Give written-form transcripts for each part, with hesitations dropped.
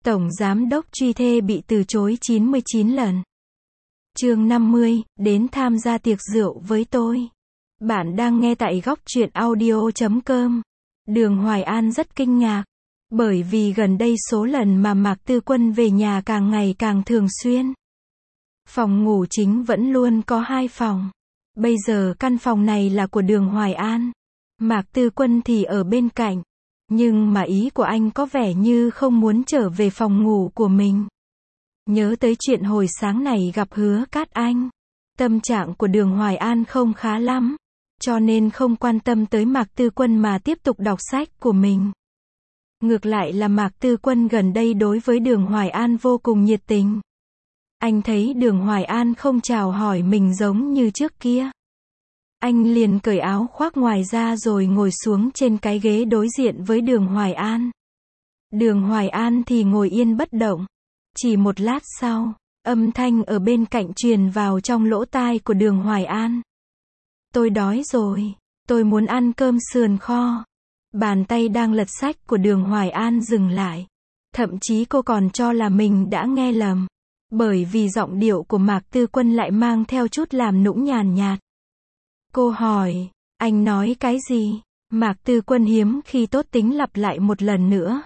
Tổng Giám đốc truy thê bị từ chối 99 lần. Chương 50, đến tham gia tiệc rượu với tôi. Bạn đang nghe tại góc truyện audio.com. Đường Hoài An rất kinh ngạc, bởi vì gần đây số lần mà Mạc Tư Quân về nhà càng ngày càng thường xuyên. Phòng ngủ chính vẫn luôn có 2 phòng. Bây giờ căn phòng này là của Đường Hoài An. Mạc Tư Quân thì ở bên cạnh. Nhưng mà ý của anh có vẻ như không muốn trở về phòng ngủ của mình. Nhớ tới chuyện hồi sáng này gặp Hứa Cát Anh. Tâm trạng của Đường Hoài An không khá lắm. Cho nên không quan tâm tới Mạc Tư Quân mà tiếp tục đọc sách của mình. Ngược lại là Mạc Tư Quân gần đây đối với Đường Hoài An vô cùng nhiệt tình. Anh thấy Đường Hoài An không chào hỏi mình giống như trước kia. Anh liền cởi áo khoác ngoài ra rồi ngồi xuống trên cái ghế đối diện với Đường Hoài An. Đường Hoài An thì ngồi yên bất động. Chỉ một lát sau, âm thanh ở bên cạnh truyền vào trong lỗ tai của Đường Hoài An. Tôi đói rồi, tôi muốn ăn cơm sườn kho. Bàn tay đang lật sách của Đường Hoài An dừng lại. Thậm chí cô còn cho là mình đã nghe lầm. Bởi vì giọng điệu của Mạc Tư Quân lại mang theo chút làm nũng nhàn nhạt. Cô hỏi, anh nói cái gì? Mạc Tư Quân hiếm khi tốt tính lặp lại một lần nữa.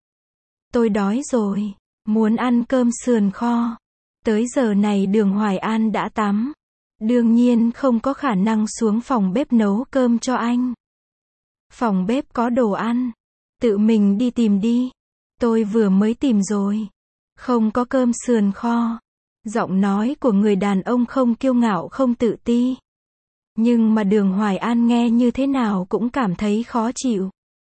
Tôi đói rồi, muốn ăn cơm sườn kho. Tới giờ này Đường Hoài An đã tắm. Đương nhiên không có khả năng xuống phòng bếp nấu cơm cho anh. Phòng bếp có đồ ăn. Tự mình đi tìm đi. Tôi vừa mới tìm rồi. Không có cơm sườn kho. Giọng nói của người đàn ông không kiêu ngạo không tự ti. Nhưng mà Đường Hoài An nghe như thế nào cũng cảm thấy khó chịu.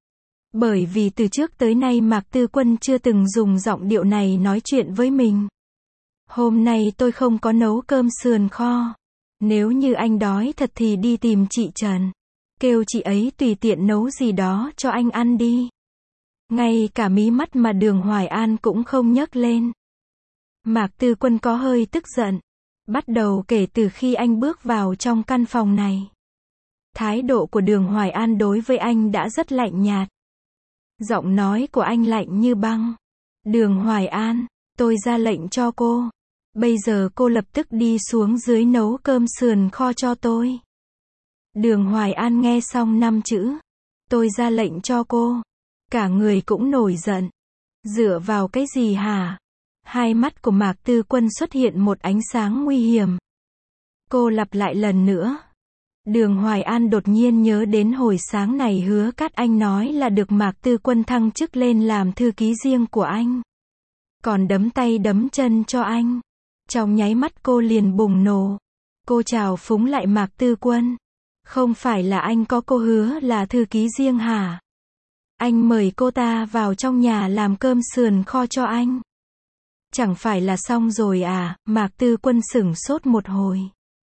Bởi vì từ trước tới nay Mạc Tư Quân chưa từng dùng giọng điệu này nói chuyện với mình. Hôm nay tôi không có nấu cơm sườn kho. Nếu như anh đói thật thì đi tìm chị Trần. Kêu chị ấy tùy tiện nấu gì đó cho anh ăn đi. Ngay cả mí mắt mà Đường Hoài An cũng không nhấc lên. Mạc Tư Quân có hơi tức giận. Bắt đầu kể từ khi anh bước vào trong căn phòng này. Thái độ của Đường Hoài An đối với anh đã rất lạnh nhạt. Giọng nói của anh lạnh như băng. Đường Hoài An, tôi ra lệnh cho cô. Bây giờ cô lập tức đi xuống dưới nấu cơm sườn kho cho tôi. Đường Hoài An nghe xong 5 chữ. Tôi ra lệnh cho cô. Cả người cũng nổi giận. Dựa vào cái gì hả? Hai mắt của Mạc Tư Quân xuất hiện một ánh sáng nguy hiểm. Cô lặp lại lần nữa. Đường Hoài An đột nhiên nhớ đến hồi sáng này Hứa Cát Anh nói là được Mạc Tư Quân thăng chức lên làm thư ký riêng của anh. Còn đấm tay đấm chân cho anh. Trong nháy mắt cô liền bùng nổ. Cô chào phúng lại Mạc Tư Quân. Không phải là anh có cô Hứa là thư ký riêng hả? Anh mời cô ta vào trong nhà làm cơm sườn kho cho anh. Chẳng phải là xong rồi à? Mạc Tư Quân sửng sốt một hồi.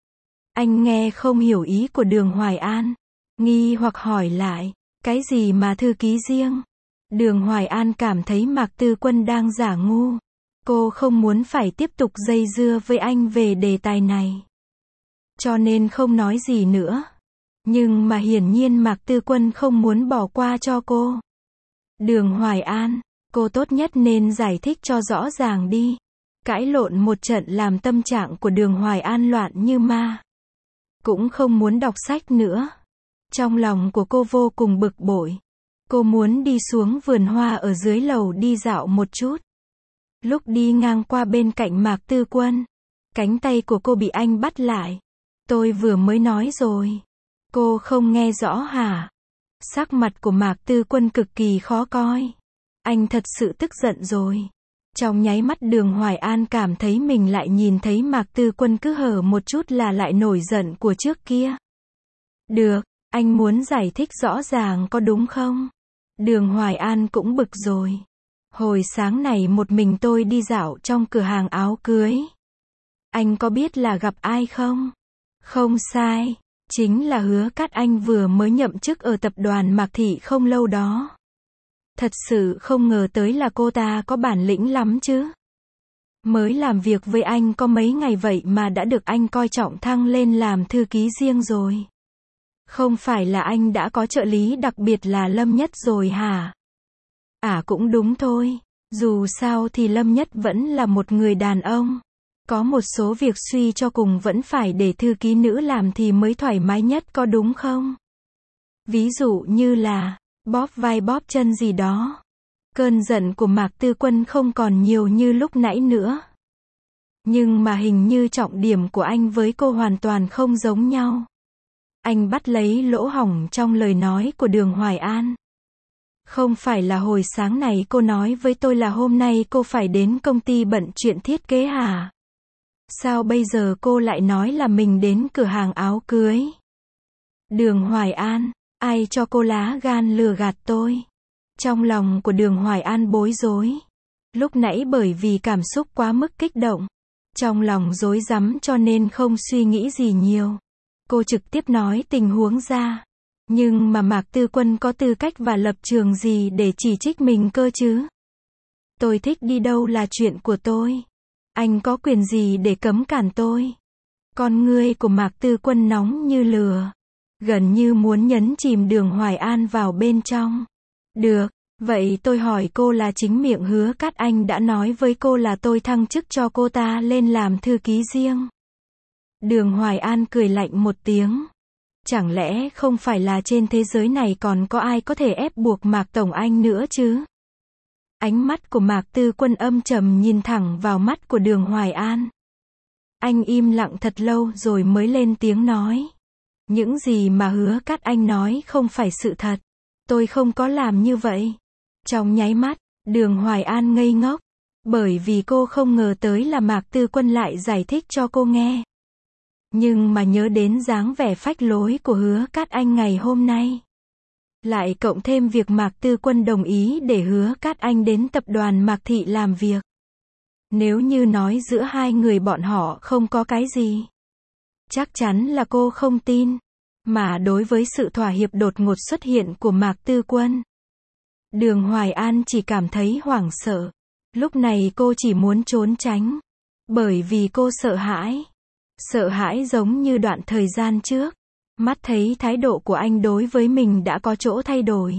Anh nghe không hiểu ý của Đường Hoài An. Nghi hoặc hỏi lại. Cái gì mà thư ký riêng? Đường Hoài An cảm thấy Mạc Tư Quân đang giả ngu. Cô không muốn phải tiếp tục dây dưa với anh về đề tài này. Cho nên không nói gì nữa. Nhưng mà hiển nhiên Mạc Tư Quân không muốn bỏ qua cho cô. Đường Hoài An, cô tốt nhất nên giải thích cho rõ ràng đi. Cãi lộn một trận làm tâm trạng của Đường Hoài An loạn như ma. Cũng không muốn đọc sách nữa. Trong lòng của cô vô cùng bực bội. Cô muốn đi xuống vườn hoa ở dưới lầu đi dạo một chút. Lúc đi ngang qua bên cạnh Mạc Tư Quân, cánh tay của cô bị anh bắt lại. Tôi vừa mới nói rồi. Cô không nghe rõ hả? Sắc mặt của Mạc Tư Quân cực kỳ khó coi. Anh thật sự tức giận rồi. Trong nháy mắt Đường Hoài An cảm thấy mình lại nhìn thấy Mạc Tư Quân cứ hở một chút là lại nổi giận của trước kia. Được, anh muốn giải thích rõ ràng có đúng không? Đường Hoài An cũng bực rồi. Hồi sáng này một mình tôi đi dạo trong cửa hàng áo cưới. Anh có biết là gặp ai không? Không sai, chính là Hứa Cát Anh vừa mới nhậm chức ở tập đoàn Mạc Thị không lâu đó. Thật sự không ngờ tới là cô ta có bản lĩnh lắm chứ. Mới làm việc với anh có mấy ngày vậy mà đã được anh coi trọng thăng lên làm thư ký riêng rồi. Không phải là anh đã có trợ lý đặc biệt là Lâm Nhất rồi hả? À cũng đúng thôi. Dù sao thì Lâm Nhất vẫn là một người đàn ông. Có một số việc suy cho cùng vẫn phải để thư ký nữ làm thì mới thoải mái nhất, có đúng không? Ví dụ như là bóp vai bóp chân gì đó. Cơn giận của Mạc Tư Quân không còn nhiều như lúc nãy nữa. Nhưng mà hình như trọng điểm của anh với cô hoàn toàn không giống nhau. Anh bắt lấy lỗ hổng trong lời nói của Đường Hoài An. Không phải là hồi sáng này cô nói với tôi là hôm nay cô phải đến công ty bận chuyện thiết kế hả? Sao bây giờ cô lại nói là mình đến cửa hàng áo cưới? Đường Hoài An, ai cho cô lá gan lừa gạt tôi? Trong lòng của Đường Hoài An bối rối. Lúc nãy bởi vì cảm xúc quá mức kích động, trong lòng rối rắm cho nên không suy nghĩ gì nhiều. Cô trực tiếp nói tình huống ra. Nhưng mà Mạc Tư Quân có tư cách và lập trường gì để chỉ trích mình cơ chứ? Tôi thích đi đâu là chuyện của tôi. Anh có quyền gì để cấm cản tôi? Con ngươi của Mạc Tư Quân nóng như lửa, gần như muốn nhấn chìm Đường Hoài An vào bên trong. Được, vậy tôi hỏi cô là chính miệng Hứa Cát Anh đã nói với cô là tôi thăng chức cho cô ta lên làm thư ký riêng. Đường Hoài An cười lạnh một tiếng. Chẳng lẽ không phải là trên thế giới này còn có ai có thể ép buộc Mạc Tổng Anh nữa chứ? Ánh mắt của Mạc Tư Quân âm trầm nhìn thẳng vào mắt của Đường Hoài An. Anh im lặng thật lâu rồi mới lên tiếng nói. Những gì mà Hứa Cát Anh nói không phải sự thật. Tôi không có làm như vậy. Trong nháy mắt, Đường Hoài An ngây ngốc. Bởi vì cô không ngờ tới là Mạc Tư Quân lại giải thích cho cô nghe. Nhưng mà nhớ đến dáng vẻ phách lối của Hứa Cát Anh ngày hôm nay. Lại cộng thêm việc Mạc Tư Quân đồng ý để Hứa Cát Anh đến tập đoàn Mạc Thị làm việc. Nếu như nói giữa hai người bọn họ không có cái gì, chắc chắn là cô không tin. Mà đối với sự thỏa hiệp đột ngột xuất hiện của Mạc Tư Quân, Đường Hoài An chỉ cảm thấy hoảng sợ. Lúc này cô chỉ muốn trốn tránh. Bởi vì cô sợ hãi. Sợ hãi giống như đoạn thời gian trước. Mắt thấy thái độ của anh đối với mình đã có chỗ thay đổi.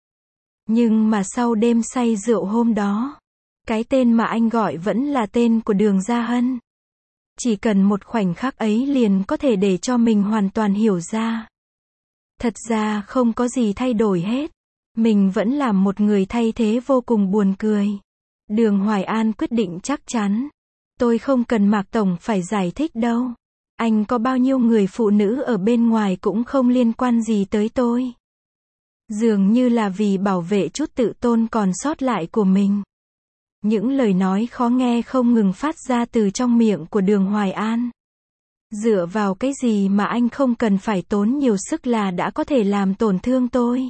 Nhưng mà sau đêm say rượu hôm đó, cái tên mà anh gọi vẫn là tên của Đường Gia Hân. Chỉ cần một khoảnh khắc ấy liền có thể để cho mình hoàn toàn hiểu ra. Thật ra không có gì thay đổi hết. Mình vẫn là một người thay thế vô cùng buồn cười. Đường Hoài An quyết định chắc chắn. Tôi không cần Mạc Tổng phải giải thích đâu. Anh có bao nhiêu người phụ nữ ở bên ngoài cũng không liên quan gì tới tôi. Dường như là vì bảo vệ chút tự tôn còn sót lại của mình. Những lời nói khó nghe không ngừng phát ra từ trong miệng của Đường Hoài An. Dựa vào cái gì mà anh không cần phải tốn nhiều sức là đã có thể làm tổn thương tôi?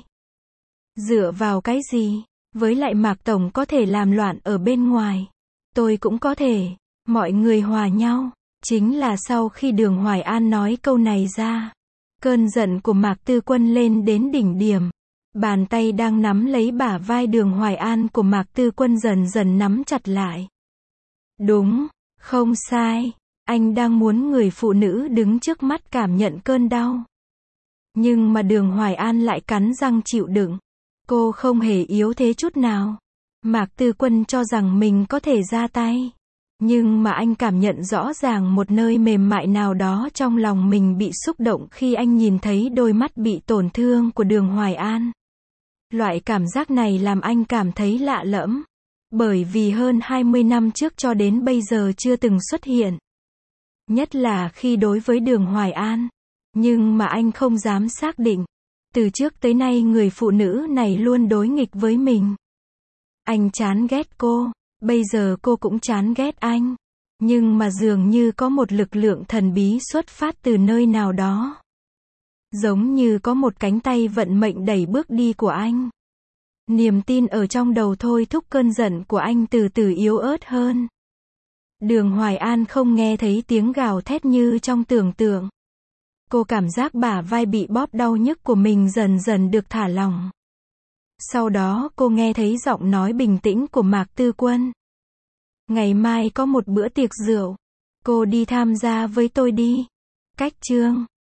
Dựa vào cái gì? Với lại Mạc Tổng có thể làm loạn ở bên ngoài. Tôi cũng có thể. Mọi người hòa nhau. Chính là sau khi Đường Hoài An nói câu này ra, cơn giận của Mạc Tư Quân lên đến đỉnh điểm. Bàn tay đang nắm lấy bả vai Đường Hoài An của Mạc Tư Quân dần dần nắm chặt lại. Đúng, không sai. Anh đang muốn người phụ nữ đứng trước mắt cảm nhận cơn đau. Nhưng mà Đường Hoài An lại cắn răng chịu đựng. Cô không hề yếu thế chút nào. Mạc Tư Quân cho rằng mình có thể ra tay. Nhưng mà anh cảm nhận rõ ràng một nơi mềm mại nào đó trong lòng mình bị xúc động khi anh nhìn thấy đôi mắt bị tổn thương của Đường Hoài An. Loại cảm giác này làm anh cảm thấy lạ lẫm. Bởi vì hơn 20 năm trước cho đến bây giờ chưa từng xuất hiện. Nhất là khi đối với Đường Hoài An. Nhưng mà anh không dám xác định. Từ trước tới nay người phụ nữ này luôn đối nghịch với mình. Anh chán ghét cô. Bây giờ cô cũng chán ghét anh. Nhưng mà dường như có một lực lượng thần bí xuất phát từ nơi nào đó. Giống như có một cánh tay vận mệnh đẩy bước đi của anh. Niềm tin ở trong đầu thôi thúc cơn giận của anh từ từ yếu ớt hơn. Đường Hoài An không nghe thấy tiếng gào thét như trong tưởng tượng. Cô cảm giác bả vai bị bóp đau nhức của mình dần dần được thả lỏng. Sau đó cô nghe thấy giọng nói bình tĩnh của Mạc Tư Quân. Ngày mai có một bữa tiệc rượu. Cô đi tham gia với tôi đi. Cách chương